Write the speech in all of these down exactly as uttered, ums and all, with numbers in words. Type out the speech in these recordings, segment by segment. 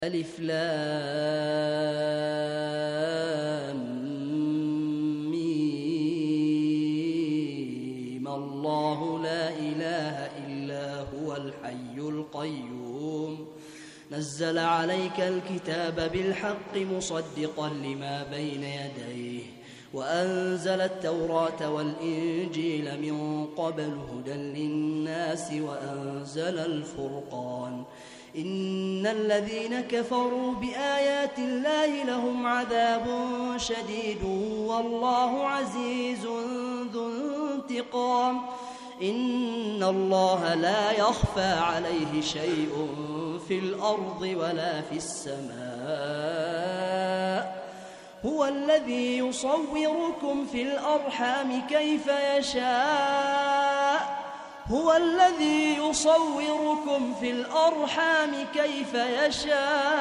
ألف لام ميم الله لا إله إلا هو الحي القيوم نزل عليك الكتاب بالحق مصدقا لما بين يديه وأنزل التوراة والإنجيل من قبل هدى للناس وأنزل الفرقان إن الذين كفروا بآيات الله لهم عذاب شديد والله عزيز ذو انتقام إن الله لا يخفى عليه شيء في الأرض ولا في السماء هو الذي يصوركم في الأرحام كيف يشاء هو الذي يصوركم في الأرحام كيف يشاء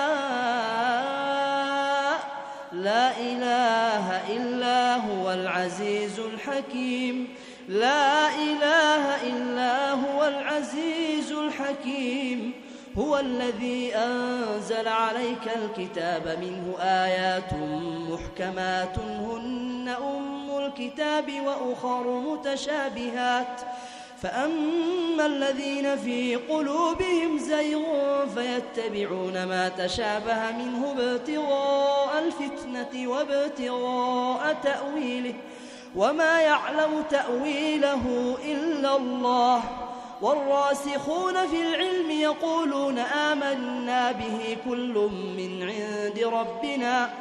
لا إله إلا هو العزيز الحكيم لا إله إلا هو العزيز الحكيم هو الذي أنزل عليك الكتاب منه آيات محكمات هن أم الكتاب وأخر متشابهات فأما الذين في قلوبهم زيغ فيتبعون ما تشابه منه ابتغاء الفتنة وابتغاء تأويله وما يعلم تأويله إلا الله والراسخون في العلم يقولون آمنا به كل من عند ربنا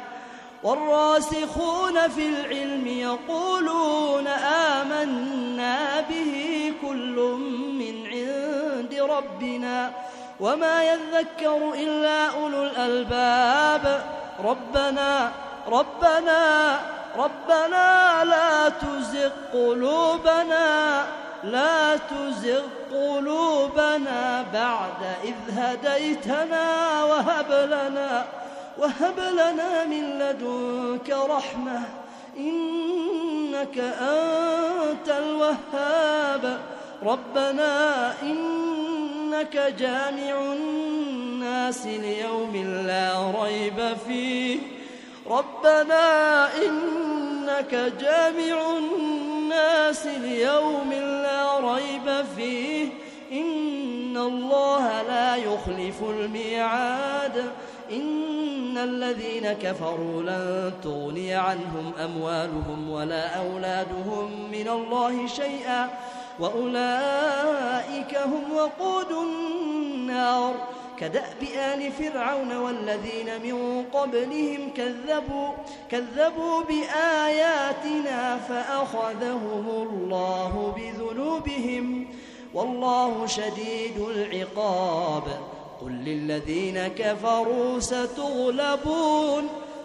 والراسخون في العلم يقولون آمنا به كل من عند ربنا وما يذكر إلا أولو الألباب ربنا ربنا ربنا لا تزغ قلوبنا لا تزغ قلوبنا بعد إذ هديتنا وهب لنا وهب لنا من لدنك رحمة إنك أنت الوهاب ربنا إنك جامع الناس ليوم لا ريب فيه ربنا إنك جامع الناس ليوم لا ريب فيه إن الله لا يخلف الميعاد إن الذين كفروا لن تغني عنهم أموالهم ولا أولادهم من الله شيئا وأولئك هم وقود النار كدأب آل فرعون والذين من قبلهم كذبوا كذبوا بآياتنا فأخذهم الله بذنوبهم والله شديد العقاب قل للذين كفروا ستغلبون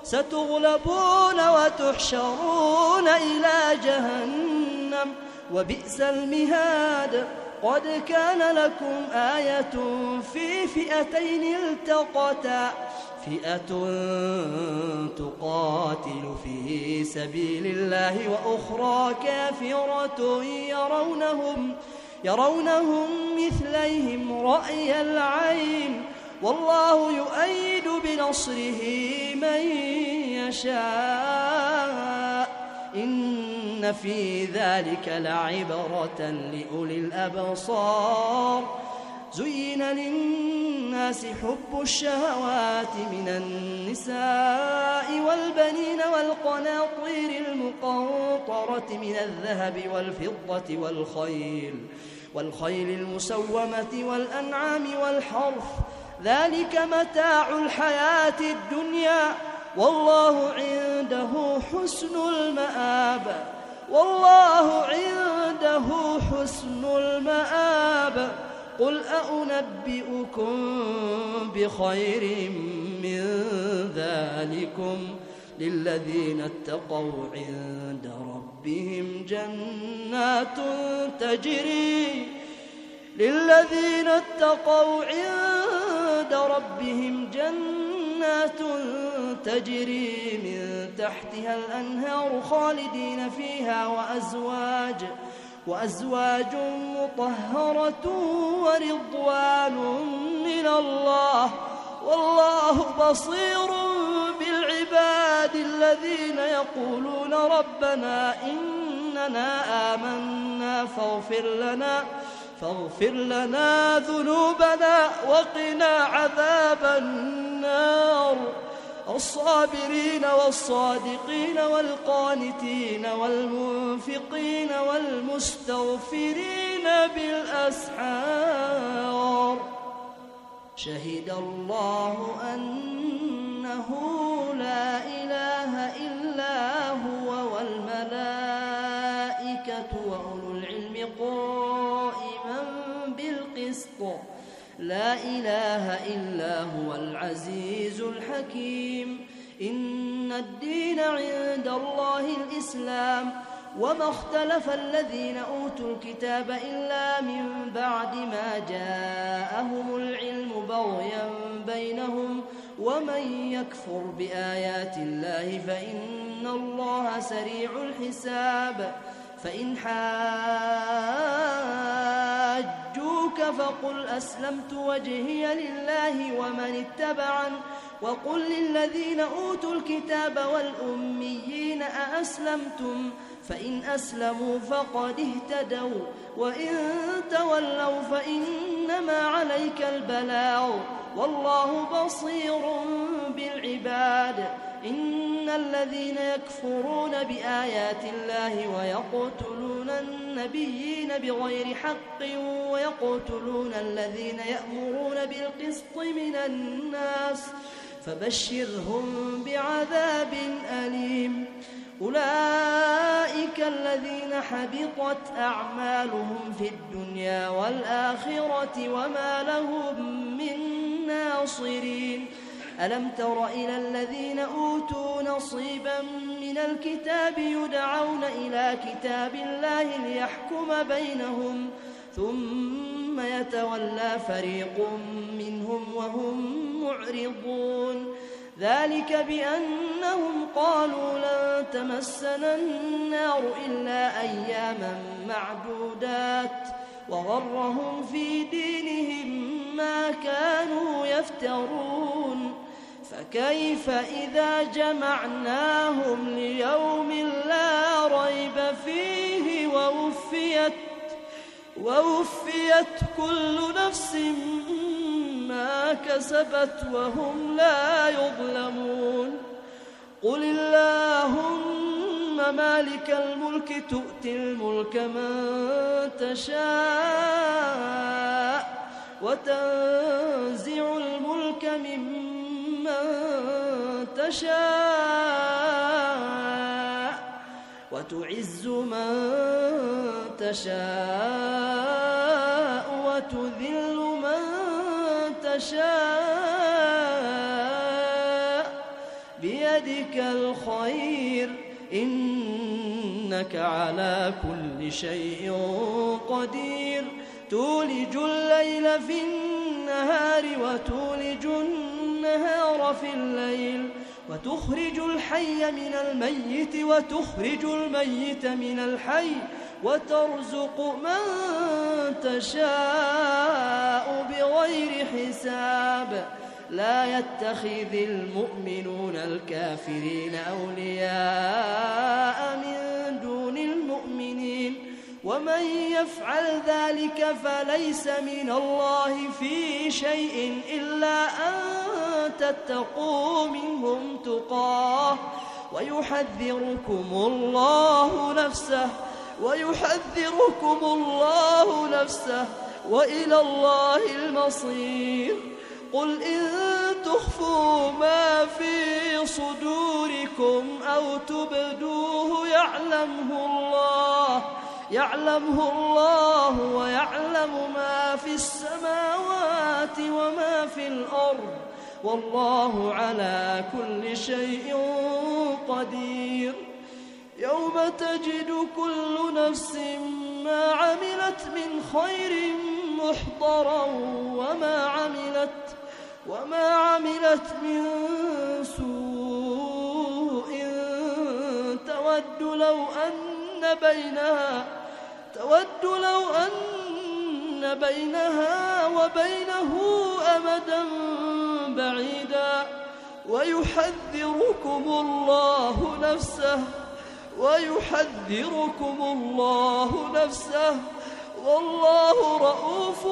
ستغلبون وتحشرون إلى جهنم وبئس المهاد قد كان لكم آية في فئتين التقتا فئة تقاتل في سبيل الله وأخرى كافرة يرونهم يرونهم مثليهم رأي العين والله يؤيد بنصره من يشاء إن في ذلك لعبرة لأولي الأبصار زين للناس حب الشهوات من النساء والبنين والقناطير المقنطرة من الذهب والفضة والخيل والخيل المسومة والأنعام والحرث ذلك متاع الحياة الدنيا والله عنده حسن المآب والله عنده حسن المآب قل أنبئكم بخير من ذلكم للذين اتقوا عند ربهم جنات تجري للذين اتقوا عند ربهم جنات تجري من تحتها الأنهار خالدين فيها وأزواج وأزواج مطهرة ورضوان من الله والله بصير بالعباد الذين يقولون ربنا إننا آمنا فاغفر لنا فاغفر لنا ذنوبنا وقنا عذاب النار الصابرين والصادقين والقانتين والمنفقين والمستغفرين بالأسحار شهد الله أنه لا إله إلا هو والملائكة وأولو العلم قائما بالقسط لا إله إلا هو العزيز الحكيم إن الدين عند الله الإسلام وما اختلف الذين أوتوا الكتاب إلا من بعد ما جاءهم العلم بغيا بينهم ومن يكفر بآيات الله فإن الله سريع الحساب فإن حاجوك فقل أسلمت وجهي لله ومن اتبعن وقل للذين أوتوا الكتاب والأميين أأسلمتم فإن أسلموا فقد اهتدوا وإن تولوا فإنما عليك البلاغ والله بصير بالعباد إن الذين يكفرون بآيات الله ويقتلون النبيين بغير حق ويقتلون الذين يأمرون بالقسط من الناس فبشرهم بعذاب أليم أولئك الذين حبطت أعمالهم في الدنيا والآخرة وما لهم من ناصرين ألم تر إلى الذين أوتوا نصيبا من الكتاب يدعون إلى كتاب الله ليحكم بينهم ثم يتولى فريق منهم وهم معرضون ذلك بأنهم قالوا لن تمسنا النار إلا أياما معدودات وغرهم في دينهم ما كانوا يفترون فكيف إذا جمعناهم ليوم لا ريب فيه ووفيت, ووفيت كل نفس ما كسبت وهم لا يظلمون قل اللهم مالك الملك تؤتي الملك من تشاء وتنزع الملك ممن تشاء وتعز من تشاء وتذل من تشاء بيدك الخير إنك على كل شيء قدير تولج الليل في النهار وتولج النهار في الليل وتخرج الحي من الميت وتخرج الميت من الحي وترزق من تشاء بغير حساب لا يتخذ المؤمنون الكافرين أولياء من دون المؤمنين ومن يفعل ذلك فليس من الله في شيء إلا أن تتقوا منهم تقاه ويحذركم الله نفسه ويحذركم الله نفسه وإلى الله المصير قل إن تخفوا ما في صدوركم أو تبدوه يعلمه الله يعلمه الله ويعلم ما في السماوات وما في الأرض والله على كل شيء قدير يوم تجد كل نفس ما عملت من خير محضرا وما عملت وما عملت من سوء تود لو أن بينها تود لو أن بينها وبينه أمدا بعيدا ويحذركم الله نفسه ويحذركم الله نفسه والله رءوف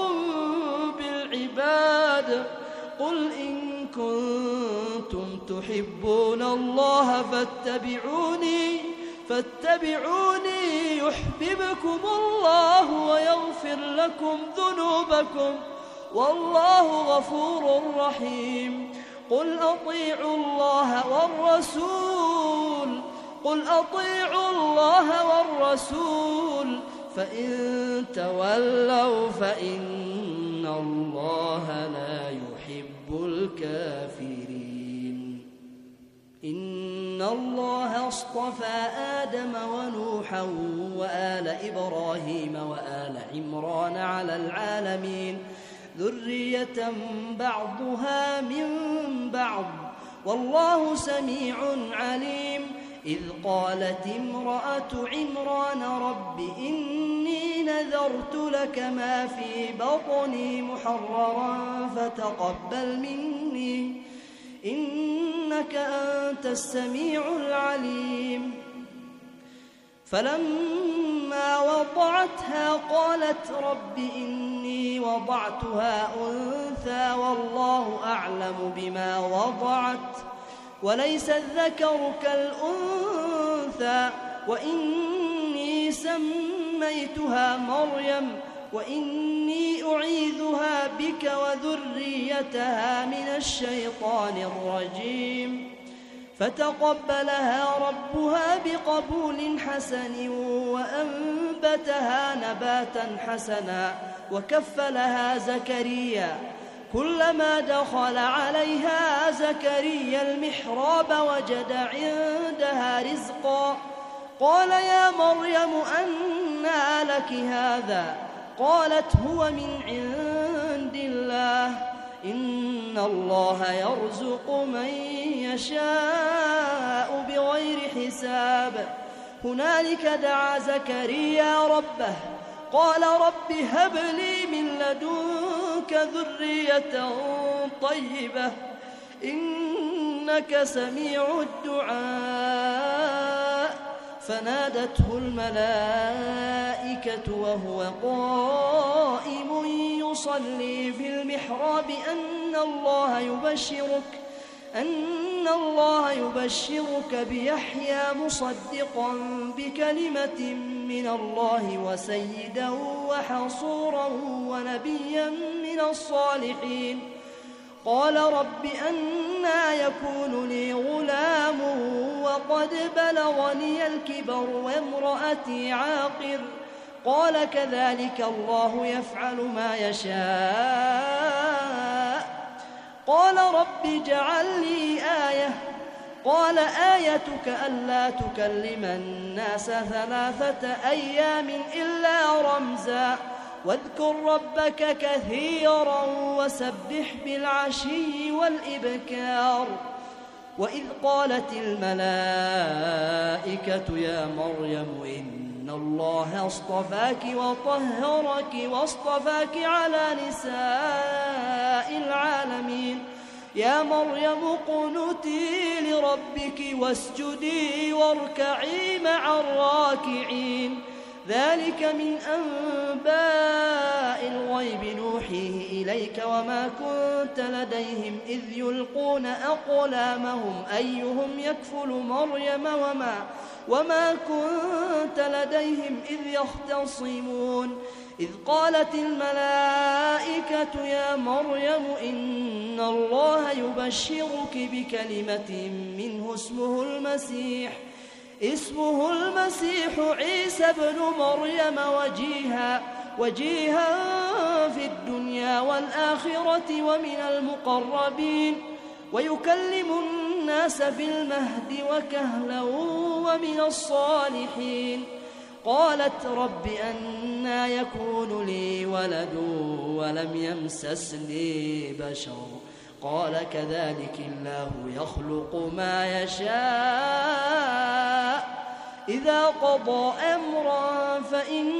بالعباد. قل إن كنتم تحبون الله فاتبعوني فاتبعوني يحببكم الله ويغفر لكم ذنوبكم والله غفور رحيم. قل أطيعوا الله والرسول قل أطيعوا الله والرسول فإن تولوا فإن الله لا يحب الكافرين. إن الله اصطفى آدم ونوحا وآل إبراهيم وآل عمران على العالمين ذرية بعضها من بعض والله سميع عليم. إذ قالت امرأة عمران رب إني نذرت لك ما في بطني محررا فتقبل مني إنك أنت السميع العليم. فلما وضعتها قالت رب إني وضعتها أنثى والله أعلم بما وضعت وليس الذكر كالأنثى وإني سميتها مريم وإني أعيذها بك وذريتها من الشيطان الرجيم. فتقبلها ربها بقبول حسن وأنبتها نباتا حسنا وكفلها زكريا. كلما دخل عليها زكريا المحراب وجد عندها رزقا قال يا مريم أنى لك هذا قالت هو من عند الله إن الله يرزق من يشاء بغير حساب. هنالك دعا زكريا ربه قال رب هب لي من لدنك ذرية طيبة إنك سميع الدعاء. فنادته الملائكة وهو قائم يصلي في المحراب أن الله يبشرك أن الله يبشرك بيحيى مصدقا بكلمة من الله وسيدا وحصورا ونبيا من الصالحين. قال رب أنى يكون لي غلام وقد بلغني الكبر وامرأتي عاقر قال كذلك الله يفعل ما يشاء. قال رب اجعل لي آية قال آيتك ألا تكلم الناس ثلاثة أيام إلا رمزا واذكر ربك كثيرا وسبح بالعشي والإبكار. وإذ قالت الملائكة يا مريم إن الله اصطفاك وطهرك واصطفاك على نساء العالمين. يا مريم اقنتي لربك واسجدي واركعي مع الراكعين. ذلك من أنباء الغيب نوحيه إليك وما كنت لديهم إذ يلقون أقلامهم أيهم يكفل مريم وما, وما كنت لديهم إذ يختصمون. إذ قالت الملائكة يا مريم إن الله يبشرك بكلمة منه اسمه المسيح اسمه المسيح عيسى ابن مريم وجيها وجيها في الدنيا والآخرة ومن المقربين ويكلم الناس في المهد وكهلا ومن الصالحين. قالت رب أنى يكون لي ولد ولم يمسسني بشر قال كذلك الله يخلق ما يشاء إذا قضى أمرا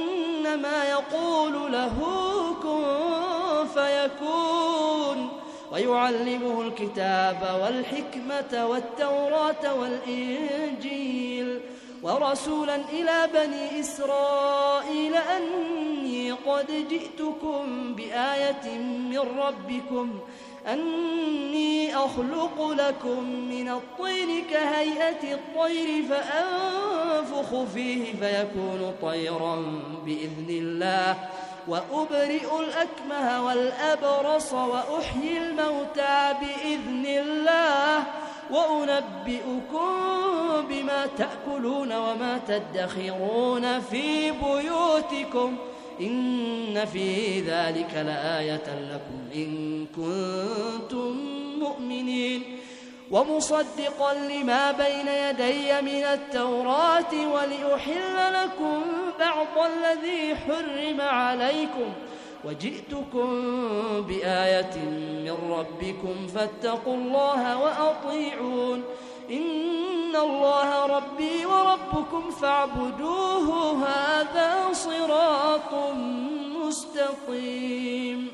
فإنما يقول له كن فيكون ويعلمه الكتاب والحكمة والتوراة والإنجيل ورسولا إلى بني إسرائيل أني قد جئتكم بآية من ربكم أني أخلق لكم من الطين كهيئة الطير فأنفخ فيه فيكون طيرا بإذن الله وأبرئ الأكمه والأبرص وأحيي الموتى بإذن الله وأنبئكم بما تأكلون وما تدخرون في بيوتكم إن في ذلك لآية لكم إن كنتم مؤمنين ومصدقا لما بين يدي من التوراة ولأحل لكم بعض الذي حرم عليكم وجئتكم بآية من ربكم فاتقوا الله وأطيعون إن الله ربي وربكم فاعبدوه هذا صراط مستقيم.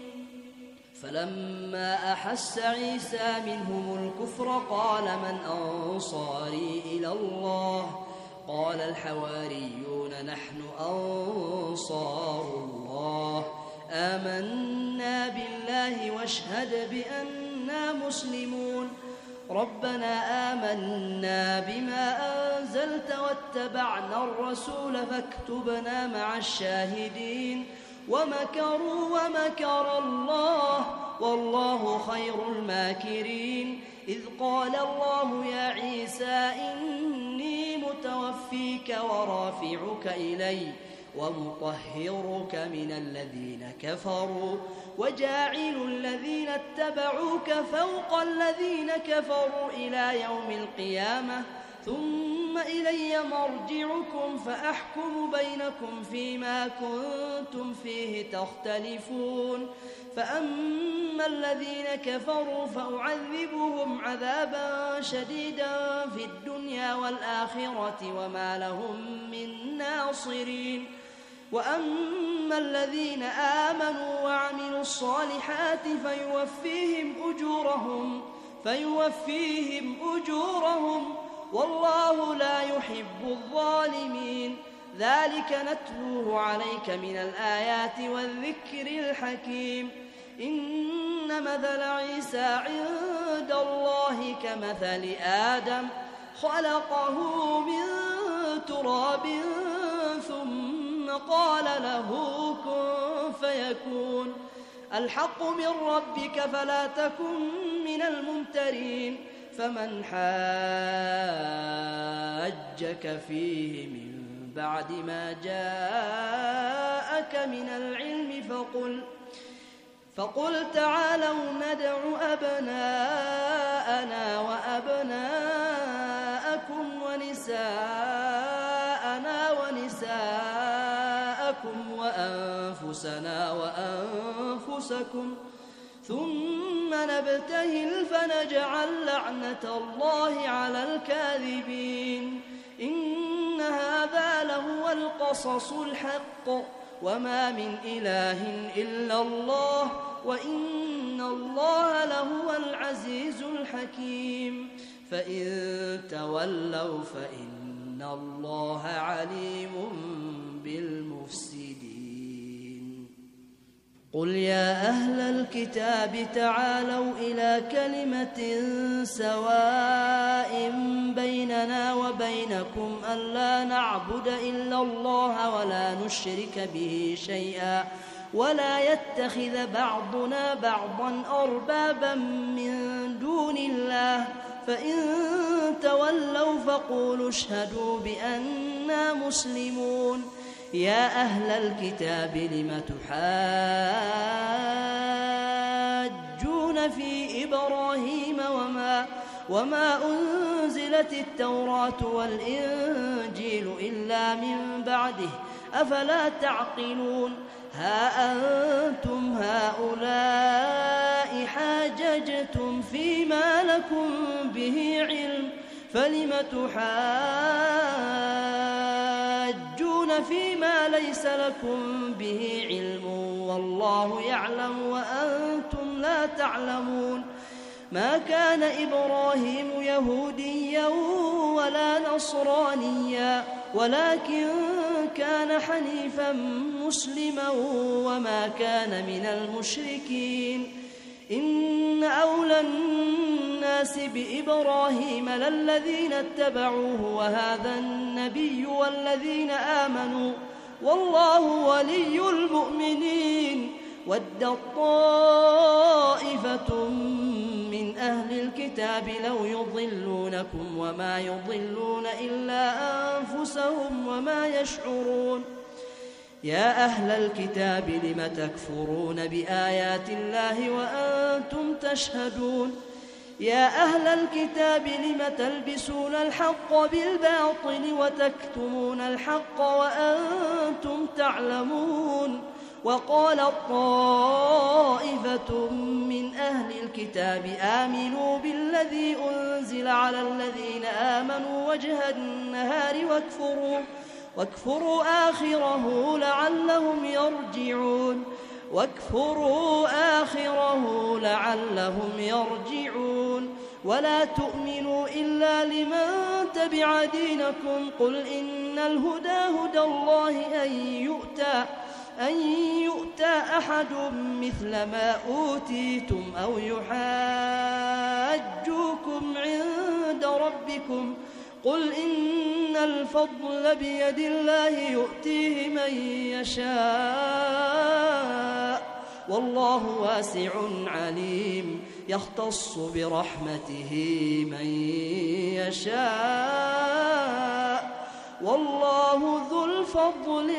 فلما أحس عيسى منهم الكفر قال من أنصاري إلى الله قال الحواريون نحن أنصار الله آمنا بالله واشهد بأننا مسلمون ربنا آمنا بما أنزلت واتبعنا الرسول فاكتبنا مع الشاهدين ومكروا ومكر الله والله خير الماكرين إذ قال الله يا عيسى إني متوفيك ورافعك إلي ومطهرك من الذين كفروا وجاعل الذين اتبعوك فوق الذين كفروا إلى يوم القيامة ثم إلي مرجعكم فأحكم بينكم فيما كنتم فيه تختلفون فأما الذين كفروا فأعذبهم عذابا شديدا في الدنيا والآخرة وما لهم من ناصرين وأما الذين آمنوا وعملوا الصالحات فيوفيهم أجورهم فيوفيهم أجورهم والله لا يحب الظالمين ذلك نتلوه عليك من الآيات والذكر الحكيم إن مثل عيسى عند الله كمثل آدم خلقه من تراب ثم قال له كن فيكون الحق من ربك فلا تكن من الممترين فمن حاجك فيه من بعد ما جاءك من العلم فقل فقل تعالوا ندع أبناءنا وأبناءكم ونساءنا ونساءكم وأنفسنا وأنفسكم ثم نبتهل فنجعل لعنة الله على الكاذبين إن هذا لهو القصص الحق وما من إله إلا الله وإن الله لهو العزيز الحكيم فإن تولوا فإن الله عليم بالمفسدين قل يا أهل الكتاب تعالوا إلى كلمة سواء بيننا وبينكم ألا نعبد إلا الله ولا نشرك به شيئا ولا يتخذ بعضنا بعضا أربابا من دون الله فإن تولوا فقولوا اشهدوا بأننا مسلمون يا أهل الكتاب لم تحاجون في إبراهيم وما, وما أنزلت التوراة والإنجيل إلا من بعده أفلا تعقلون ها أنتم هؤلاء حاججتم فيما لكم به علم فلم تحاجون فيما ليس لكم به علم والله يعلم وأنتم لا تعلمون ما كان إبراهيم يهوديا ولا نصرانيا ولكن كان حنيفا مسلما وما كان من المشركين إن أولى الناس بإبراهيم للذين اتبعوه وهذا النبي والذين آمنوا والله ولي المؤمنين ود طائفة من أهل الكتاب لو يضلونكم وما يضلون إلا أنفسهم وما يشعرون يا أهل الكتاب لم تكفرون بآيات الله وأنتم تشهدون يا أهل الكتاب لم تلبسون الحق بالباطل وتكتمون الحق وأنتم تعلمون وقالت طائفة من أهل الكتاب آمنوا بالذي أنزل على الذين آمنوا وجه النهار واكفروا واكفروا آخره لعلهم يرجعون واكفروا آخره لعلهم يرجعون ولا تؤمنوا إلا لمن تبع دينكم قل إن الهدى هدى الله أن يؤتى أن يؤتى أحد مثل ما أوتيتم أو يحاجوكم عند ربكم قل إن الفضل بيد الله يؤتيه من يشاء والله واسع عليم يختص برحمته من يشاء والله ذو الفضل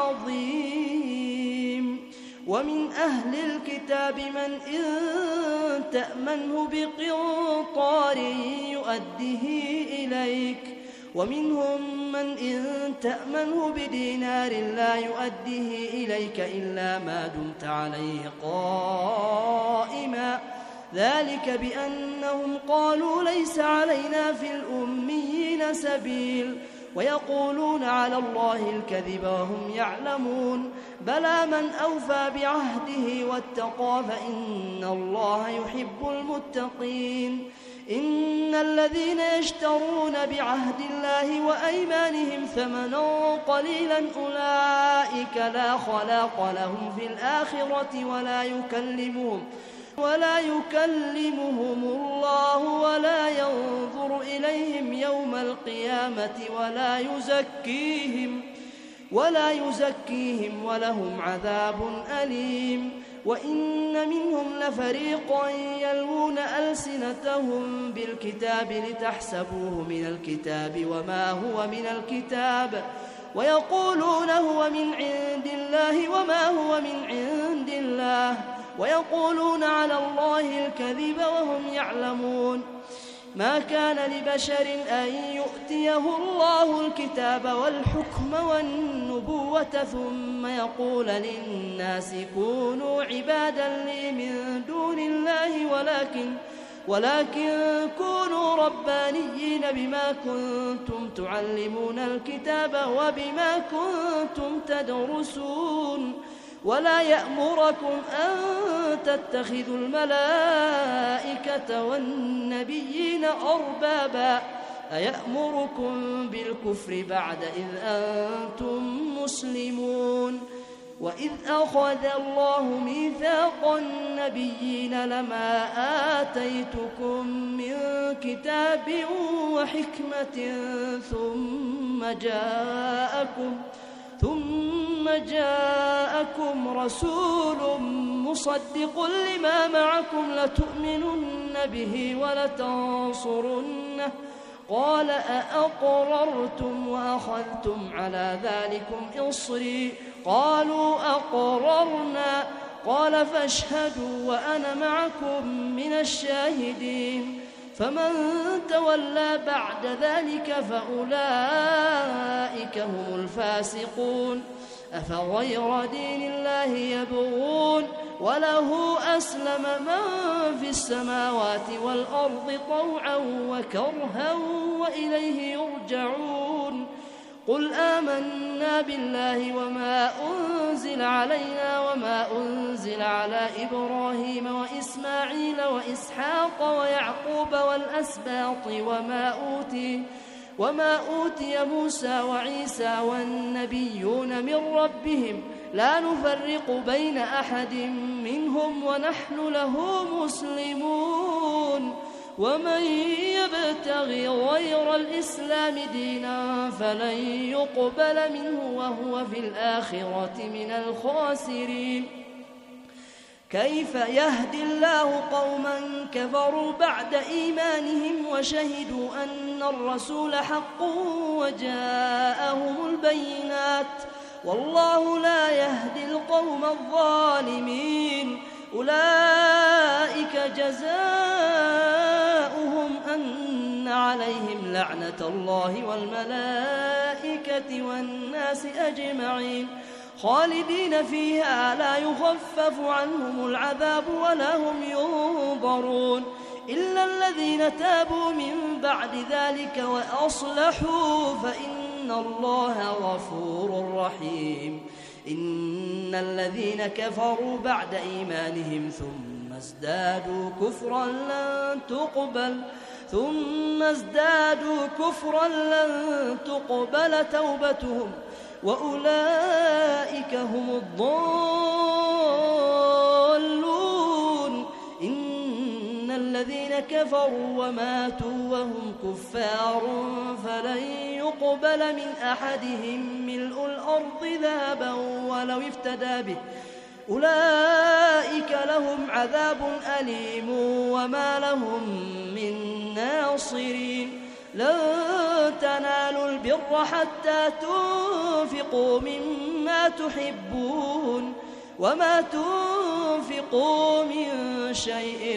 العظيم ومن أهل الكتاب من إن تأمنه بقنطار يؤده إليك ومنهم من إن تأمنه بدينار لا يؤده إليك إلا ما دمت عليه قائما ذلك بأنهم قالوا ليس علينا في الأميين سبيل ويقولون على الله الكذب وهم يعلمون بلى من أوفى بعهده واتقى فإن الله يحب المتقين إن الذين يشترون بعهد الله وأيمانهم ثمنا قليلا أولئك لا خلاق لهم في الآخرة ولا يكلمهم ولا يكلمهم الله ولا ينظر إليهم يوم القيامة ولا يزكيهم ولا يزكيهم ولهم عذاب أليم وإن منهم لفريقا يلوون ألسنتهم بالكتاب لتحسبوه من الكتاب وما هو من الكتاب ويقولون هو من عند الله وما هو من عند الله ويقولون على الله الكذب وهم يعلمون ما كان لبشر أن يؤتيه الله الكتاب والحكم والنبوة ثم يقول للناس كونوا عبادا لي من دون الله ولكن ولكن كونوا ربانيين بما كنتم تعلمون الكتاب وبما كنتم تدرسون ولا يأمركم أن تتخذوا الملائكة والنبيين أربابا أيأمركم بالكفر بعد إذ أنتم مسلمون وإذ أخذ الله ميثاق النبيين لما آتيتكم من كتاب وحكمة ثم جاءكم ثم جاءكم رسول مصدق لما معكم لتؤمنن به ولتنصرنه قال أأقررتم وأخذتم على ذلكم إصري قالوا أقررنا قال فاشهدوا وأنا معكم من الشاهدين فمن تولى بعد ذلك فأولئك هم الفاسقون أفغير دين الله يبغون وله أسلم من في السماوات والأرض طوعا وكرها وإليه يرجعون قل آمنا بالله وما أنزل علينا وما أنزل على إبراهيم وإسماعيل وإسحاق ويعقوب والأسباط وما أوتي وما أوتي موسى وعيسى والنبيون من ربهم لا نفرق بين أحد منهم ونحن له مسلمون ومن يبتغي غير الإسلام دينا فلن يقبل منه وهو في الآخرة من الخاسرين كيف يهدي الله قوما كفروا بعد إيمانهم وشهدوا أن الرسول حق وجاءهم البينات والله لا يهدي القوم الظالمين أولئك جزاؤهم أن عليهم لعنة الله والملائكة والناس أجمعين خالدين فيها لا يخفف عنهم العذاب ولا هم ينظرون إلا الذين تابوا من بعد ذلك وأصلحوا فإن الله غفور رحيم إن الذين كفروا بعد إيمانهم ثم ازدادوا كفرا لن تقبل ثم ازدادوا كفرا لن تقبل توبتهم وأولئك هم الضالون إن الذين كفروا وماتوا وهم كفار فلن يقبل من أحدهم ملء الأرض ذهبا ولو افتدى به أولئك لهم عذاب أليم وما لهم من ناصرين لن تنالوا البر حتى تنفقوا مما تحبون وما تنفقوا من شيء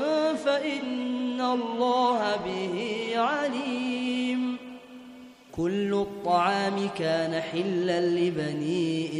فإن الله به عليم كل الطعام كان حلا لبني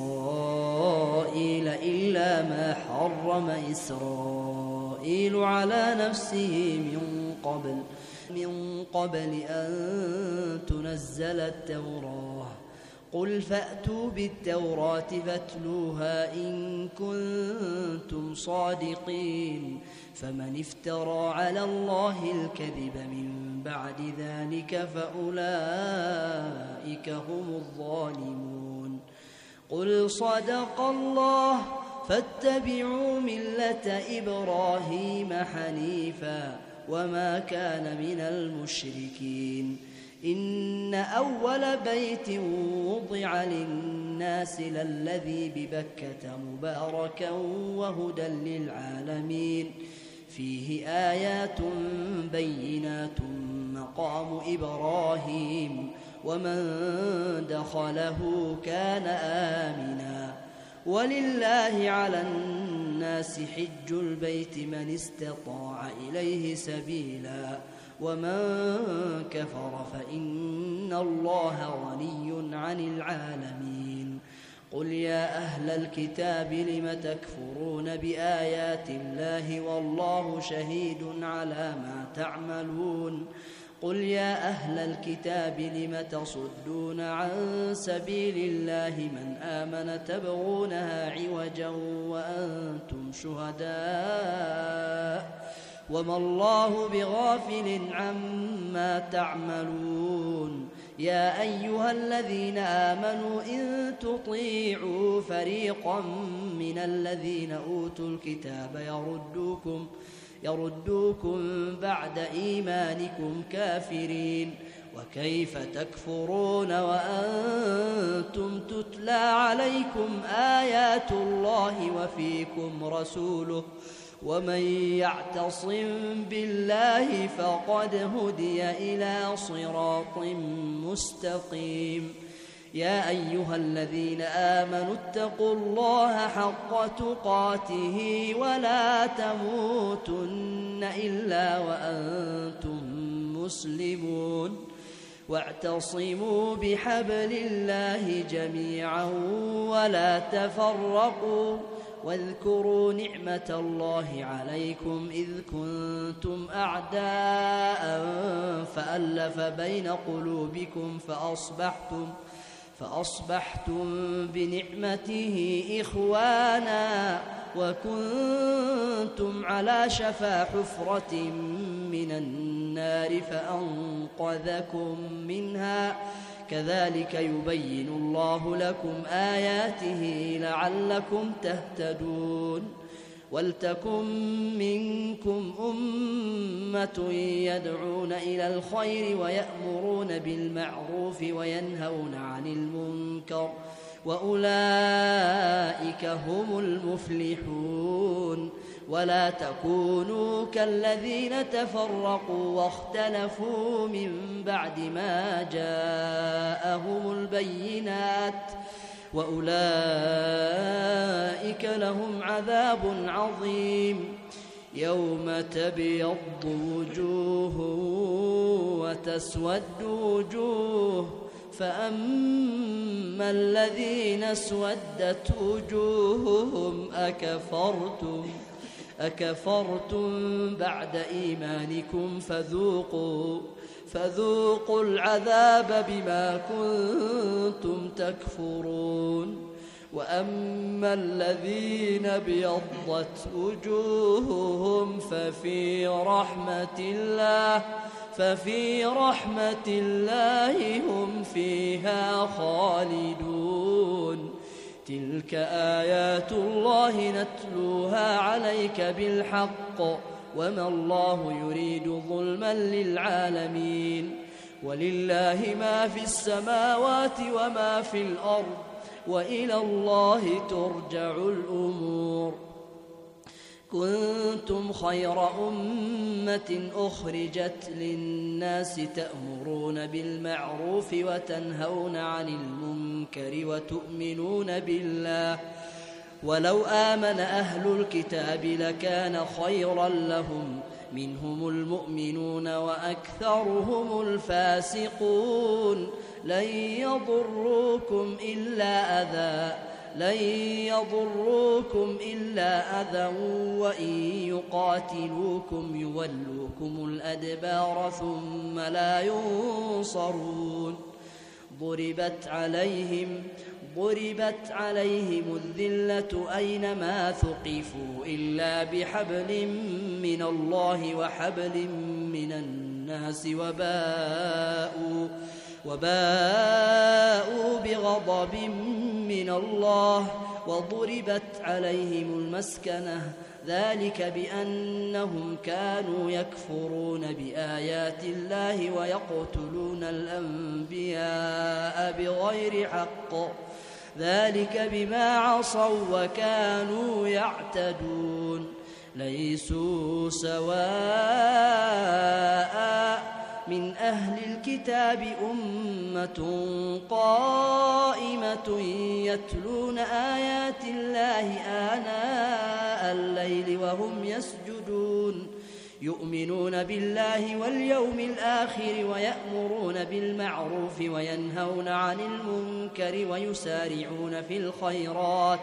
إسرائيل إلا ما حرم إسرائيل على نفسه من قبل من قبل أن تنزل التوراة قل فأتوا بالتوراة فاتلوها إن كنتم صادقين فمن افترى على الله الكذب من بعد ذلك فأولئك هم الظالمون قل صدق الله فاتبعوا ملة إبراهيم حنيفا وما كان من المشركين إن أول بيت وضع للناس للذي ببكة مباركا وهدى للعالمين فيه آيات بينات مقام إبراهيم ومن دخله كان آمنا ولله على الناس حج البيت من استطاع إليه سبيلا ومن كفر فإن الله غني عن العالمين قل يا أهل الكتاب لم تكفرون بآيات الله والله شهيد على ما تعملون قل يا أهل الكتاب لم تصدون عن سبيل الله من آمن تبغونها عوجا وأنتم شهداء وما الله بغافل عما تعملون يا أيها الذين آمنوا إن تطيعوا فريقا من الذين أوتوا الكتاب يردوكم يردوكم بعد إيمانكم كافرين وكيف تكفرون وأنتم تتلى عليكم آيات الله وفيكم رسوله ومن يعتصم بالله فقد هدي إلى صراط مستقيم يا أيها الذين آمنوا اتقوا الله حق تقاته ولا تموتن إلا وأنتم مسلمون واعتصموا بحبل الله جميعا ولا تفرقوا واذكروا نعمة الله عليكم إذ كنتم أعداء فألف بين قلوبكم فأصبحتم فأصبحتم بنعمته إخوانا وكنتم على شفا حفرة من النار فأنقذكم منها كذلك يبين الله لكم آياته لعلكم تهتدون ولتكن منكم أمة يدعون إلى الخير ويأمرون بالمعروف وينهون عن المنكر وأولئك هم المفلحون ولا تكونوا كالذين تفرقوا واختلفوا من بعد ما جاءهم البينات وأولئك لهم عذاب عظيم يوم تبيض وجوه وتسود وجوه فأما الذين اسودت وجوههم أكفرتم أكفرتم بعد إيمانكم فذوقوا فذوقوا العذاب بما كنتم تكفرون وأما الذين ابيضت وجوههم ففي رحمة الله ففي رحمة الله هم فيها خالدون تلك آيات الله نتلوها عليك بالحق وما الله يريد ظلما للعالمين ولله ما في السماوات وما في الأرض وإلى الله ترجع الأمور كنتم خير أمة أخرجت للناس تأمرون بالمعروف وتنهون عن المنكر وتؤمنون بالله ولو آمن أهل الكتاب لكان خيرا لهم منهم المؤمنون وأكثرهم الفاسقون لن يضروكم إلا أذى لن يضروكم إلا أذى وإن يقاتلوكم يولوكم الأدبار ثم لا ينصرون ضربت عليهم ضربت عليهم الذلة أينما ثقفوا إلا بحبل من الله وحبل من الناس وباءوا وباءوا بغضب من الله وضربت عليهم المسكنة ذلك بأنهم كانوا يكفرون بآيات الله ويقتلون الأنبياء بغير حق ذلك بما عصوا وكانوا يعتدون ليسوا سواء من أهل الكتاب أمة قائمة يتلون آيات الله آناء الليل وهم يسجدون يؤمنون بالله واليوم الآخر ويأمرون بالمعروف وينهون عن المنكر ويسارعون في الخيرات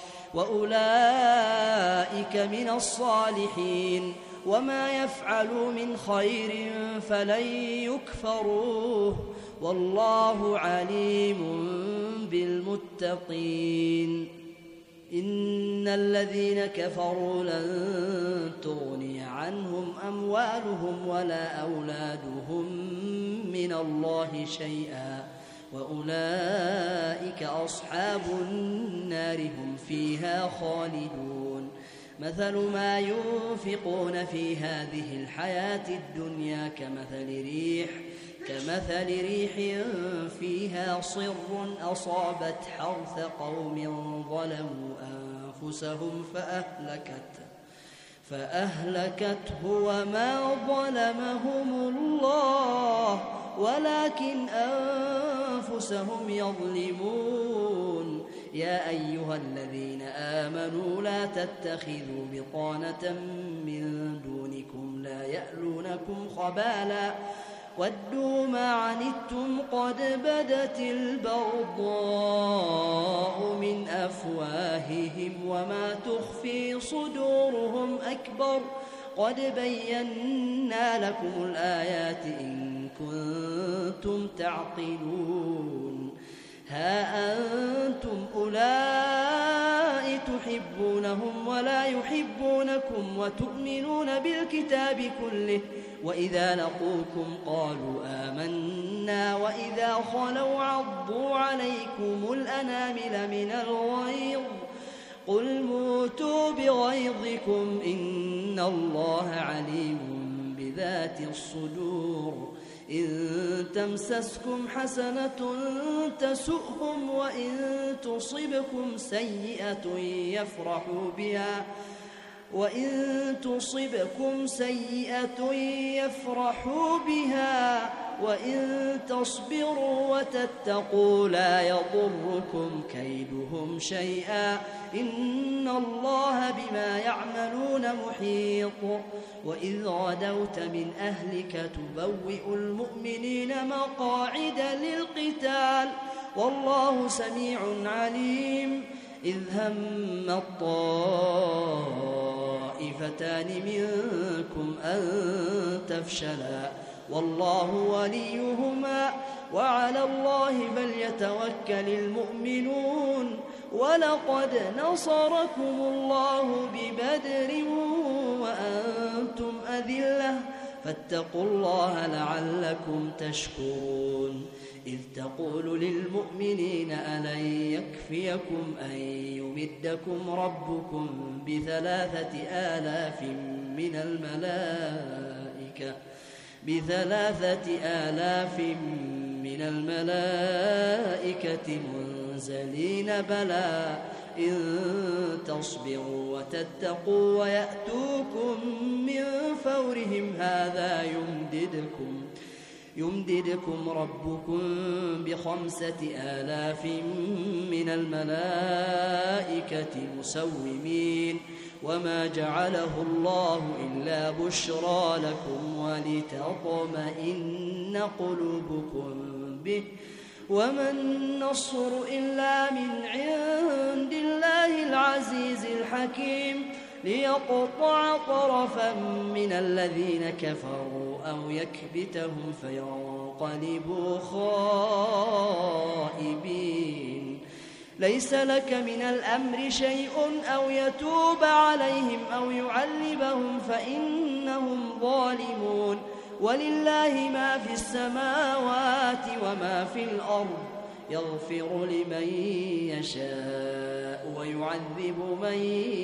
وأولئك من الصالحين وما يفعلوا من خير فلن يكفروه والله عليم بالمتقين إن الذين كفروا لن تغني عنهم أموالهم ولا أولادهم من الله شيئا وأولئك أصحاب النار هم فيها خالدون مثل ما ينفقون في هذه الحياة الدنيا كمثل ريح كمثل ريح فيها صر أصابت حرث قوم ظلموا أنفسهم فأهلكته فأهلكته وما ظلمهم الله ولكن أنفسهم يظلمون يا أيها الذين آمنوا لا تتخذوا بطانة من دونكم لا يألونكم خبالا ودوا ما عنتم قد بدت البغضاء من أفواههم وما تخفي صدورهم أكبر قد بينا لكم الآيات إن كنتم تعقلون. ها أنتم أولئك تحبونهم ولا يحبونكم وتؤمنون بالكتاب كله وإذا لقوكم قالوا آمنا وإذا خلوا عضوا عليكم الأنامل من الغيظ قل موتوا بغيظكم إن الله عليم بذات الصدور. إن تمسسكم حسنة تسؤهم وإن تصبكم سيئة يفرحوا بها وإن تصبكم سيئة يفرحوا بها وإن تصبروا وتتقوا لا يضركم كيدهم شيئا إن الله بما يعملون محيط. وإذ غدوت من أهلك تبوئ المؤمنين مقاعد للقتال والله سميع عليم. إذ هم الطائفتان منكم أن تفشلا والله وليهما وعلى الله فليتوكل المؤمنون. ولقد نصركم الله ببدر وأنتم أذلة فاتقوا الله لعلكم تشكرون. إذ تقول للمؤمنين ألن يكفيكم أن يمدكم ربكم بثلاثة آلاف من الملائكة بثلاثة آلاف من الملائكة منزلين بلى إن تصبروا وتتقوا ويأتوكم من فورهم هذا يمددكم يمددكم ربكم بخمسة آلاف من الملائكة مسومين وما جعله الله إلا بشرى لكم ولتطمئن قلوبكم به وما النصر إلا من عند الله العزيز الحكيم ليقطع طرفا من الذين كفروا أو يكبتهم فينقلبوا خائبين. ليس لك من الأمر شيء أو يتوب عليهم أو يعذبهم فإنهم ظالمون ولله ما في السماوات وما في الأرض يغفر لمن يشاء ويعذب من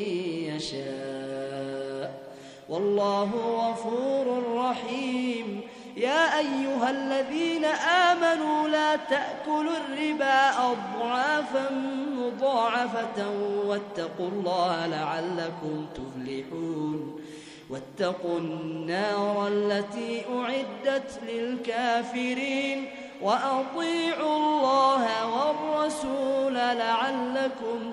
يشاء والله غفور رحيم. يا أيها الذين آمنوا لا تأكلوا الربا أضعافا مضاعفة واتقوا الله لعلكم تفلحون. واتقوا النار التي أعدت للكافرين وأطيعوا الله والرسول لعلكم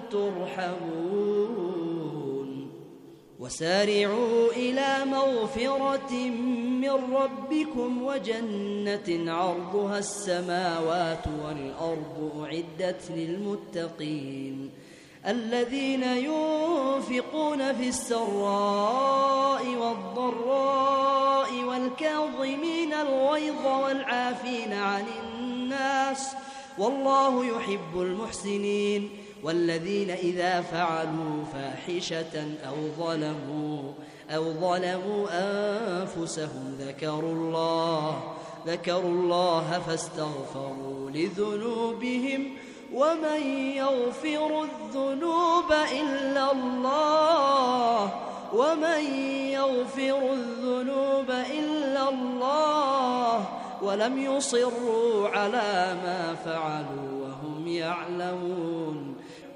ترحمون. وسارعوا إلى مغفرة من ربكم وجنة عرضها السماوات والأرض أعدت للمتقين الذين ينفقون في السراء والضراء والكاظمين الغيظ والعافين عن الناس والله يحب المحسنين. والذين إذا فعلوا فاحشة أو ظلموا أو ظلموا أنفسهم ذكروا الله ذكروا الله فاستغفروا لذنوبهم ومن يغفر الذنوب إلا الله ومن يغفر الذنوب إلا الله ولم يصروا على ما فعلوا وهم يعلمون.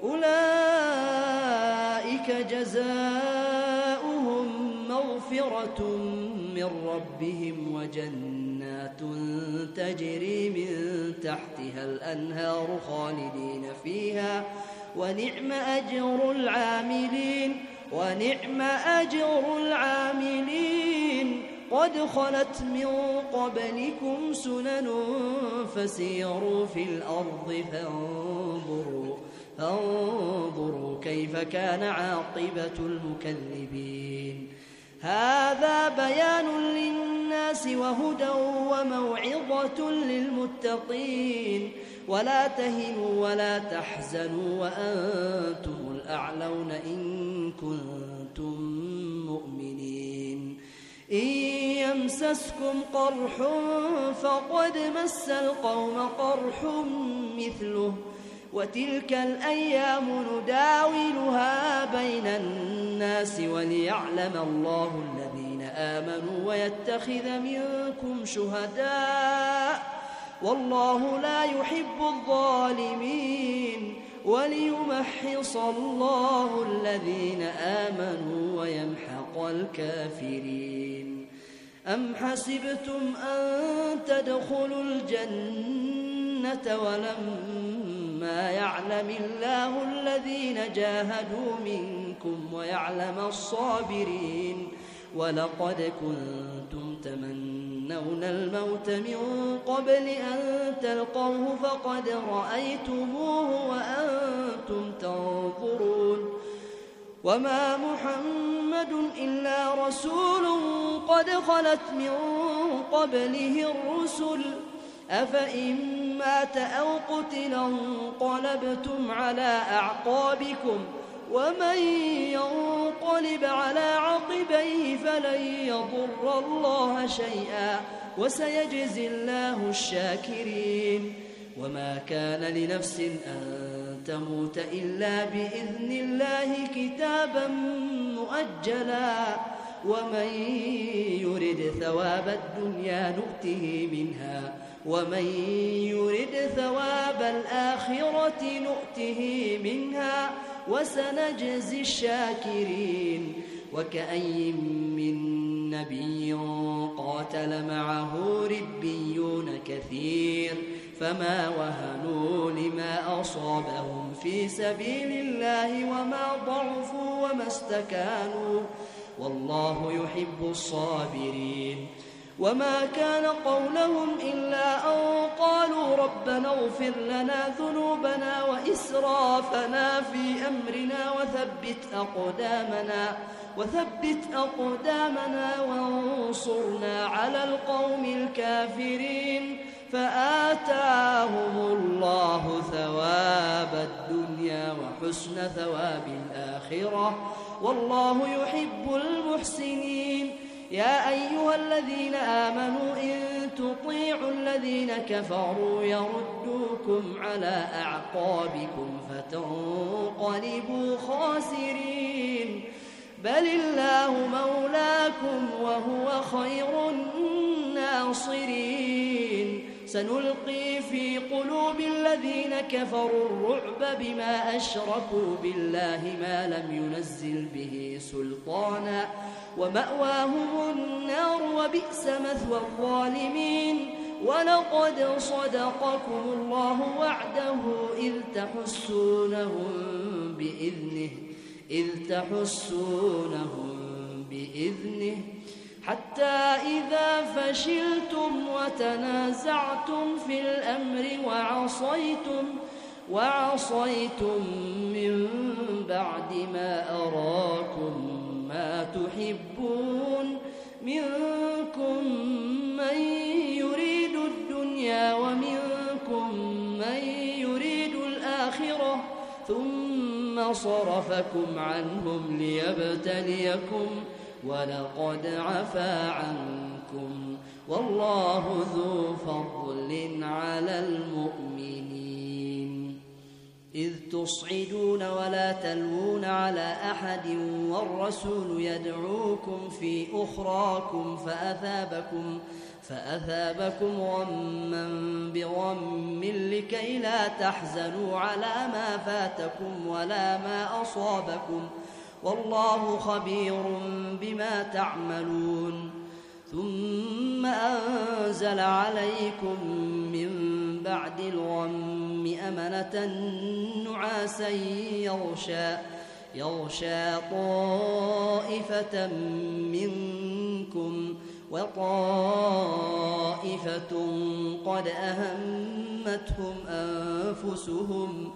أولئك جزاؤهم مغفرة من ربهم وجنات تجري من تحتها الأنهار خالدين فيها ونعم أجر العاملين ونعم أجر العاملين. قد خلت من قبلكم سنن فسيروا في الأرض فانظروا فانظروا كيف كان عاقبة المكذبين. هذا بيان للناس وهدى وموعظة للمتقين ولا تهنوا ولا تحزنوا وأنتم الأعلون إن كنتم مؤمنين إن يمسسكم قرح فقد مس القوم قرح مثله وتلك الأيام نداولها بين الناس وليعلم الله الذين آمنوا ويتخذ منكم شهداء والله لا يحب الظالمين وليمحص الله الذين آمنوا ويمحق الكافرين أم حسبتم أن تدخلوا الجنة ولما يعلم الله الذين جاهدوا منكم ويعلم الصابرين ولقد كنتم تمنون الموت من قبل أن تلقوه فقد رأيتموه وأنتم تنظرون وما محمد إلا رسول قد خلت من قبله الرسل أفإن مات أو قتل انقلبتم على أعقابكم ومن ينقلب على عقبيه فلن يضر الله شيئا وسيجزي الله الشاكرين وما كان لنفس أن تموت إلا بإذن الله كتابا مؤجلا ومن يرد ثواب الدنيا نؤته منها ومن يرد ثواب الآخرة نؤته منها وسنجزي الشاكرين وكأي من نبي قاتل معه ربيون كثير فما وهنوا لما أصابهم في سبيل الله وما ضعفوا وما استكانوا والله يحب الصابرين وما كان قولهم إلا أن قالوا ربنا اغفر لنا ذنوبنا وإسرافنا في أمرنا وثبت أقدامنا وثبت أقدامنا وانصرنا على القوم الكافرين فآتاهم الله ثواب الدنيا وحسن ثواب الآخرة والله يحب المحسنين يا أيها الذين آمنوا إن تطيعوا الذين كفروا يردوكم على أعقابكم فتنقلبوا خاسرين بل الله مولاكم وهو خير الناصرين سنلقي في قلوب الذين كفروا الرعب بما أشركوا بالله ما لم ينزل به سلطانا ومأواهم النار وبئس مثوى الظالمين ولقد صدقكم الله وعده إذ تحسونهم بإذنه إذ تحسونهم بإذنه حتى إذا فشلتم وتنازعتم في الأمر وعصيتم وعصيتم من بعد ما أراكم ما تحبون منكم من يريد الدنيا ومنكم من يريد الآخرة ثم صرفكم عنهم ليبتليكم ولقد عفا عنكم والله ذو فضل على المؤمنين إذ تصعدون ولا تلوون على أحد والرسول يدعوكم في أخراكم فأثابكم فأثابكم غما بغم لكي لا تحزنوا على ما فاتكم ولا ما أصابكم والله خبير بما تعملون ثم أنزل عليكم من بعد الغم أمنة نعاسا يغشى يغشى طائفة منكم وطائفة قد أهمتهم أنفسهم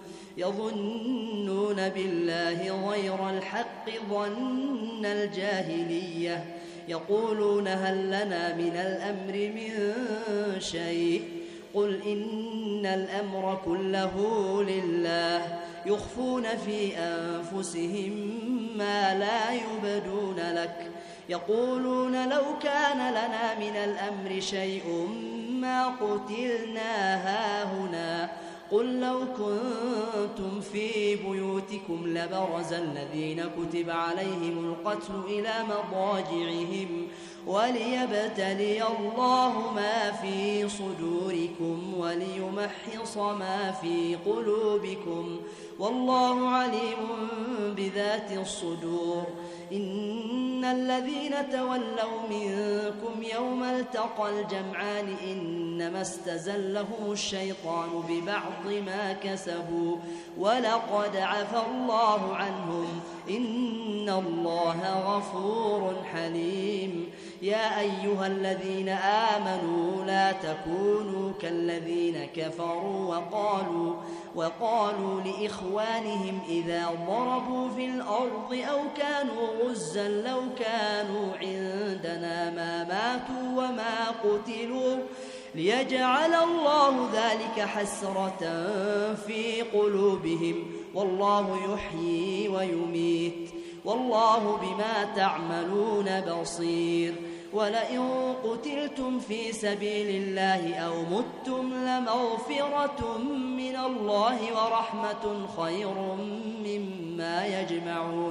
يظنون بالله غير الحق ظن الجاهلية يقولون هل لنا من الأمر من شيء قل إن الأمر كله لله يخفون في أنفسهم ما لا يبدون لك يقولون لو كان لنا من الأمر شيء ما قتلنا هاهنا قل لو كنتم في بيوتكم لبرز الذين كتب عليهم القتل إلى مضاجعهم وليبتلي الله ما في صدوركم وليمحص ما في قلوبكم والله عليم بذات الصدور إن الذين تولوا منكم يوم التقى الجمعان إنما استزلهم الشيطان ببعض ما كسبوا ولقد عفى الله عنهم إن الله غفور حليم يا أيها الذين آمنوا لا تكونوا كالذين كفروا وقالوا وقالوا لإخوانهم إذا ضربوا في الأرض أو كانوا غزا لو كانوا عندنا ما ماتوا وما قتلوا ليجعل الله ذلك حسرة في قلوبهم والله يحيي ويميت والله بما تعملون بصير ولئن قتلتم في سبيل الله أو متم لمغفرة من الله ورحمة خير مما يجمعون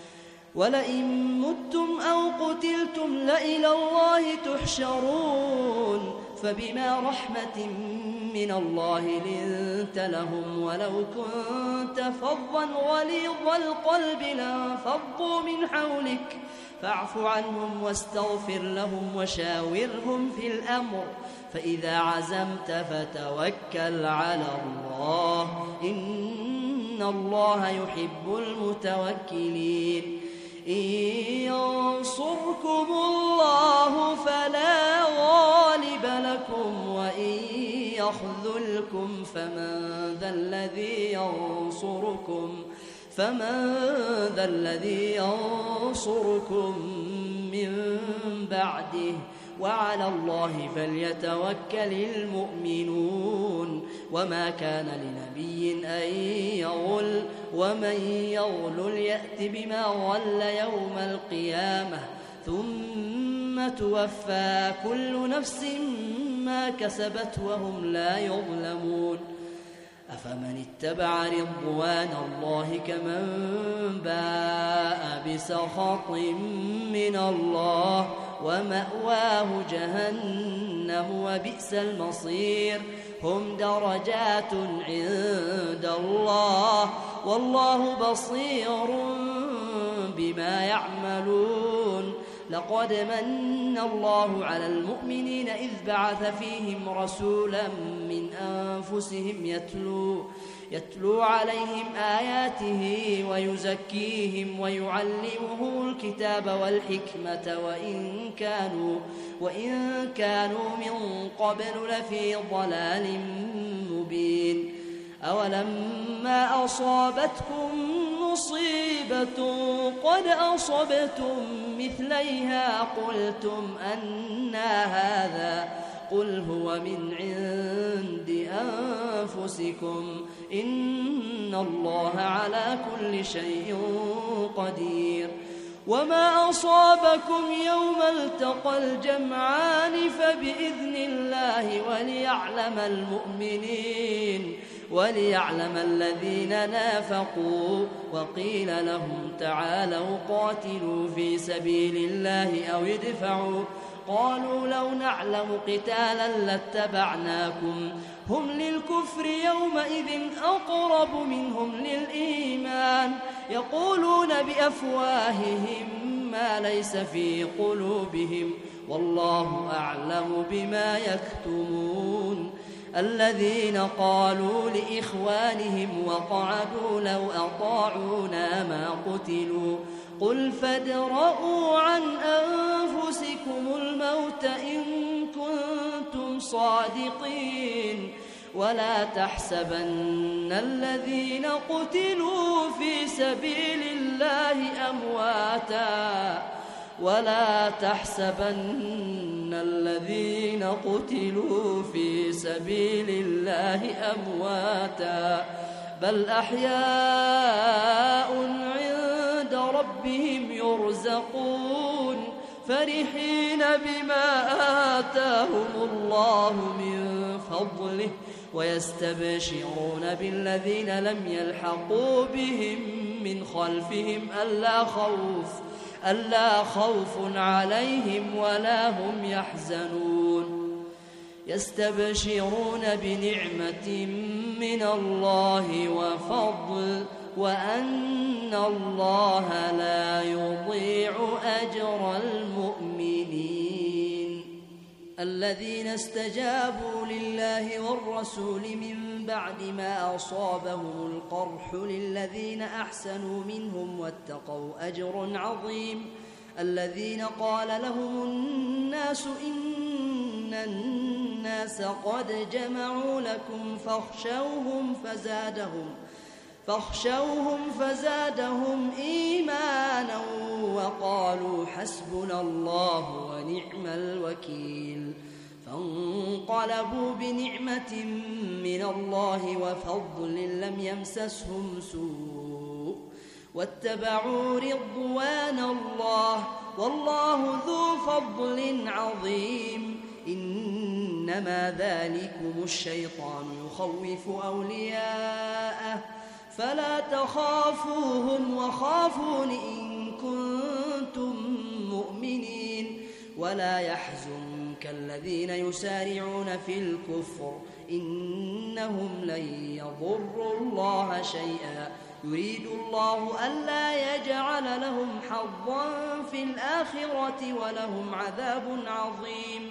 ولئن متم أو قتلتم لإلى الله تحشرون فبما رحمة من الله لنت لهم ولو كنت فظا غليظ القلب لانفضوا من حولك فاعف عنهم واستغفر لهم وشاورهم في الأمر فإذا عزمت فتوكل على الله إن الله يحب المتوكلين إن ينصركم الله فلا غالب لكم وإن يخذلكم فمن ذا الذي ينصركم فمن ذا الذي ينصركم من بعده وعلى الله فليتوكل المؤمنون وما كان لنبي أن يغل ومن يغل يأت بما غل يوم القيامة ثم توفى كل نفس ما كسبت وهم لا يظلمون أفمن اتبع رضوان الله كمن باء بسخط من الله ومأواه جهنم وبئس المصير هم درجات عند الله والله بصير بما يعملون لقد من الله على المؤمنين إذ بعث فيهم رسولا من أنفسهم يتلو يتلو عليهم آياته ويزكيهم ويعلمهم الكتاب والحكمة وإن كانوا وإن كانوا من قبل لفي ضلال مبين أولما أصابتكم مصيبة قد أصبتم مثليها قلتم أنى هذا قل هو من عند أنفسكم إن الله على كل شيء قدير وما أصابكم يوم التقى الجمعان فبإذن الله وليعلم المؤمنين وليعلم الذين نافقوا وقيل لهم تعالوا قاتلوا في سبيل الله أو ادفعوا قالوا لو نعلم قتالا لاتبعناكم هم للكفر يومئذ أقرب منهم للإيمان يقولون بأفواههم ما ليس في قلوبهم والله أعلم بما يكتمون الذين قالوا لإخوانهم وقعدوا لو أطاعونا ما قتلوا قل فادرءوا عن أنفسكم الموت إن كنتم صادقين ولا تحسبن الذين قتلوا في سبيل الله أمواتا ولا تحسبن الذين قتلوا في سبيل الله أمواتا بل أحياء عند ربهم يرزقون فرحين بما آتاهم الله من فضله ويستبشرون بالذين لم يلحقوا بهم من خلفهم ألا خوف ألا خوف عليهم ولا هم يحزنون يستبشرون بنعمة من الله وفضل وأن الله لا يضيع أجر المؤمنين الذين استجابوا لله والرسول من بعد ما أصابهم القرح للذين أحسنوا منهم واتقوا أجر عظيم الذين قال لهم الناس إن الناس قد جمعوا لكم فاخشوهم فزادهم فاخشوهم فزادهم إيمانا وقالوا حسبنا الله ونعم الوكيل فانقلبوا بنعمة من الله وفضل لم يمسسهم سوء واتبعوا رضوان الله والله ذو فضل عظيم إنما ذلكم الشيطان يخوف أولياءه فلا تخافوهم وخافون إن كنتم مؤمنين ولا يحزنك الذين يسارعون في الكفر إنهم لن يضروا الله شيئا يريد الله ألا يجعل لهم حظا في الآخرة ولهم عذاب عظيم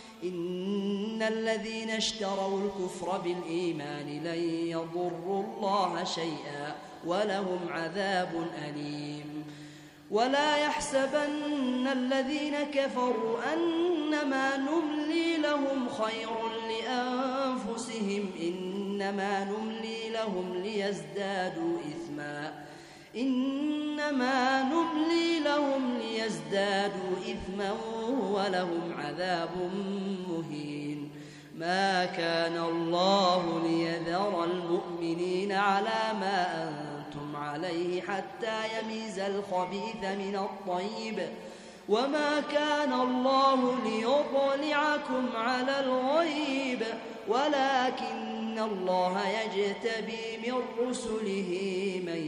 إن الذين اشتروا الكفر بالإيمان لن يضروا الله شيئا ولهم عذاب أليم ولا يحسبن الذين كفروا أنما نملي لهم خير لأنفسهم إنما نملي لهم ليزدادوا إثما إنما نملي لهم ليزدادوا إثما ولهم عذاب مهين ما كان الله ليذر المؤمنين على ما أنتم عليه حتى يميز الخبيث من الطيب وما كان الله ليطلعكم على الغيب ولكن الله يجتبي من رسله من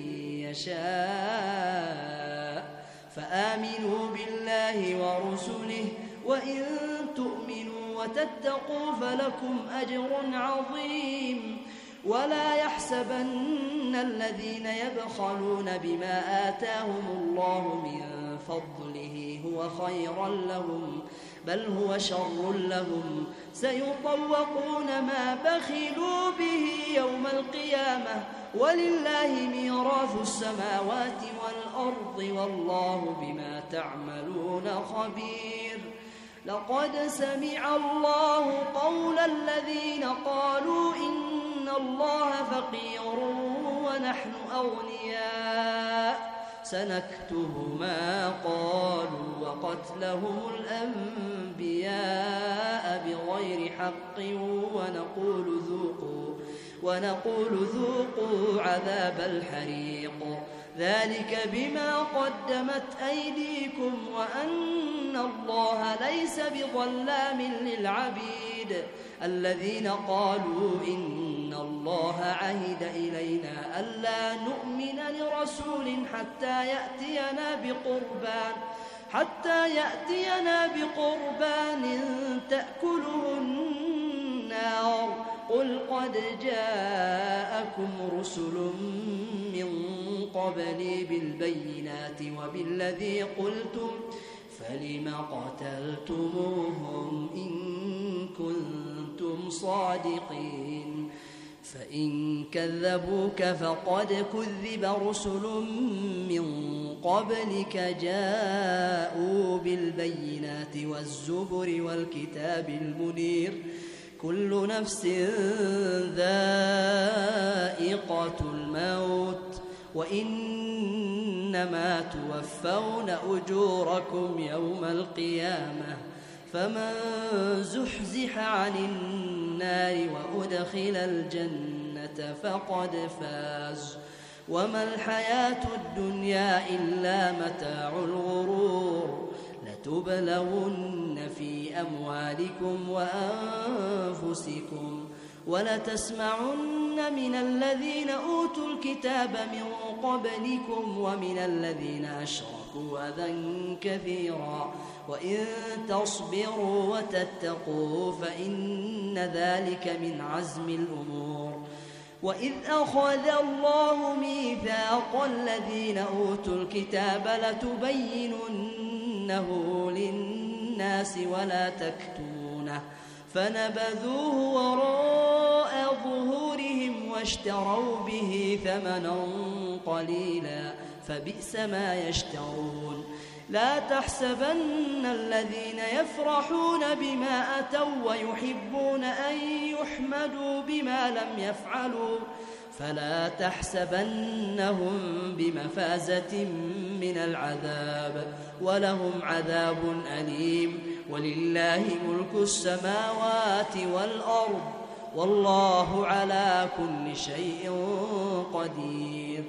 يشاء فآمنوا بالله ورسله وإن تؤمنوا وتتقوا فلكم أجر عظيم ولا يحسبن الذين يبخلون بما آتاهم الله من فضله هو خيرا لهم بل هو شر لهم سيطوقون ما بخلوا به يوم القيامة ولله ميراث السماوات والأرض والله بما تعملون خبير لقد سمع الله قول الذين قالوا إن الله فقير ونحن أغنياء سنكتب ما قالوا وقتلهم الأنبياء بغير حق ونقول ذوقوا ونقول ذوقوا عذاب الحريق ذلك بما قدمت أيديكم وأن الله ليس بظلام للعبيد الذين قالوا إن الله عهد إلينا ألا نؤمن لرسول حتى يأتينا بقربان حتى يأتينا بقربان تأكله النار قل قد جاءكم رسل من قبلي بالبينات وبالذي قلتم فلم قتلتموهم إن كنتم صادقين فإن كذبوك فقد كذب رسل من قبلك جاءوا بالبينات والزبر والكتاب المنير كل نفس ذائقة الموت وإنما إنما توفون أجوركم يوم القيامة فمن زحزح عن النار وأدخل الجنة فقد فاز وما الحياة الدنيا إلا متاع الغرور لتبلون في أموالكم وأنفسكم ولتسمعن من الذين أوتوا الكتاب من قبلكم ومن الذين أشركوا أذى كثيرا وإن تصبروا وتتقوا فإن ذلك من عزم الأمور وإذ أخذ الله ميثاق الذين أوتوا الكتاب لتبيننه للناس ولا تكتمونه فنبذوه وراء ظهورهم واشتروا به ثمنا قليلا فبئس ما يشترون لا تحسبن الذين يفرحون بما أتوا ويحبون أن يحمدوا بما لم يفعلوا فلا تحسبنهم بمفازة من العذاب ولهم عذاب أليم ولله ملك السماوات والأرض والله على كل شيء قدير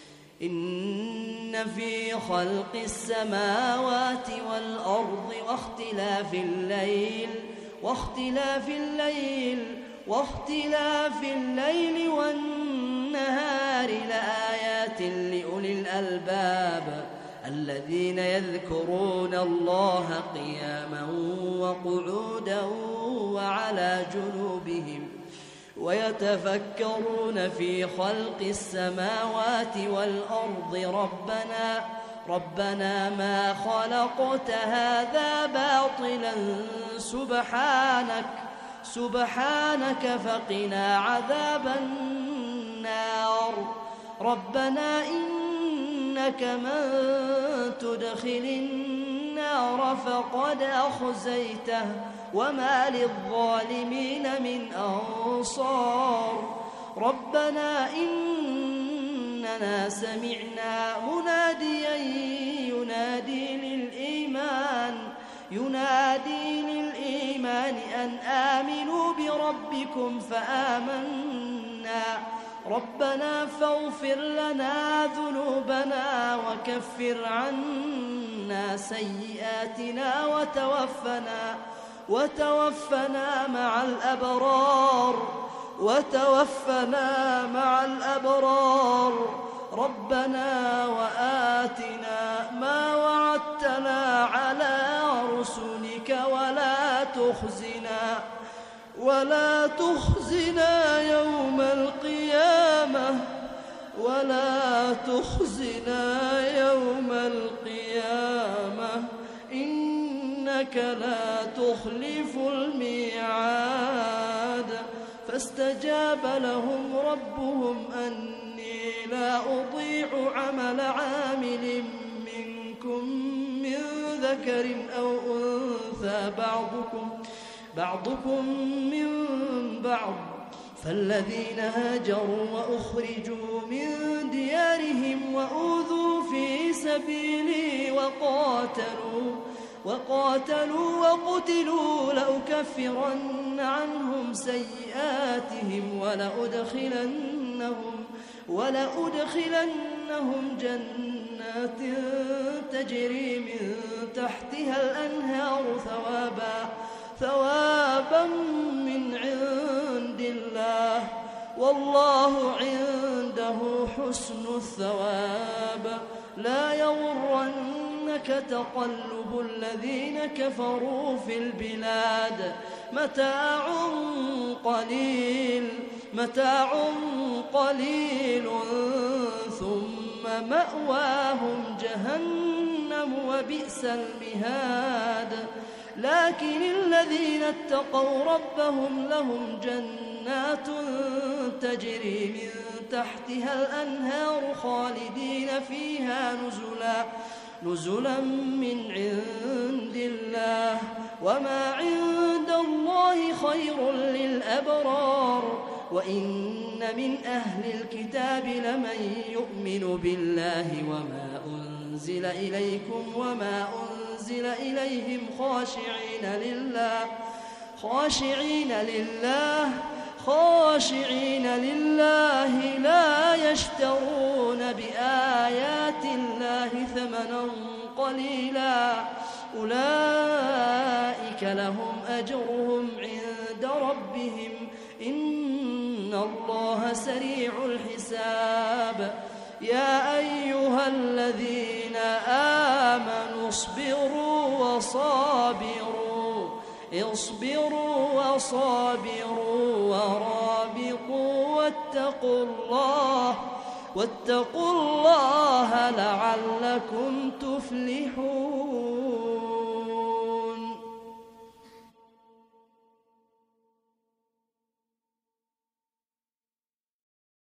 إن في خلق السماوات والأرض واختلاف الليل واختلاف الليل واختلاف الليل والنهار لآيات لأولي الألباب الذين يذكرون الله قياما وقعودا وعلى جنوبهم ويتفكرون في خلق السماوات والأرض ربنا ربنا ما خلقت هذا باطلا سبحانك سبحانك فقنا عذاب النار ربنا إنك من تدخل النار فقد أخزيته وما للظالمين من أنصار ربنا إننا سمعنا مناديا ينادي للإيمان ينادي للإيمان أن آمنوا بربكم فآمنا ربنا فاغفر لنا ذنوبنا وكفر عنا سيئاتنا وتوفنا وتوفنا مع الأبرار وتوفنا مع الأبرار ربنا وآتنا ما وعدتنا على رسلك ولا تخزنا ولا تخزنا يوم القيامة ولا تخزنا يوم القيامة إنك لا تخلف الميعاد فاستجاب لهم ربهم أني لا أضيع عمل عامل منكم من ذكر أو أنثى بعضكم بعضكم من بعض فالذين هاجروا وأخرجوا من ديارهم وأوذوا في سبيلي وقاتلوا وقاتلوا وقتلوا لأكفرن عنهم سيئاتهم ولأدخلنهم ولأدخلنهم جنات تجري من تحتها الأنهار ثوابا ثوابا من عند الله والله عنده حسن الثواب لا يغرنك تقلب الذين كفروا في البلاد متاع قليل متاع قليل ثم مأواهم جهنم وبئس المهاد لكن الذين اتقوا ربهم لهم جنات تجري من تحتها الأنهار خالدين فيها نزلا نزلا من عند الله وما عند الله خير للأبرار وإن من أهل الكتاب لمن يؤمن بالله وما أنزل إليكم وما أنزل إليهم خاشعين لله خاشعين لله خاشعين لله لا يشترون بآيات الله ثمنا قليلا أولئك لهم أجرهم عند ربهم إن الله سريع الحساب يا أيها الذين آمنوا اصبروا وصابروا اصبروا وصابروا ورابطوا واتقوا الله واتقوا الله لعلكم تفلحون.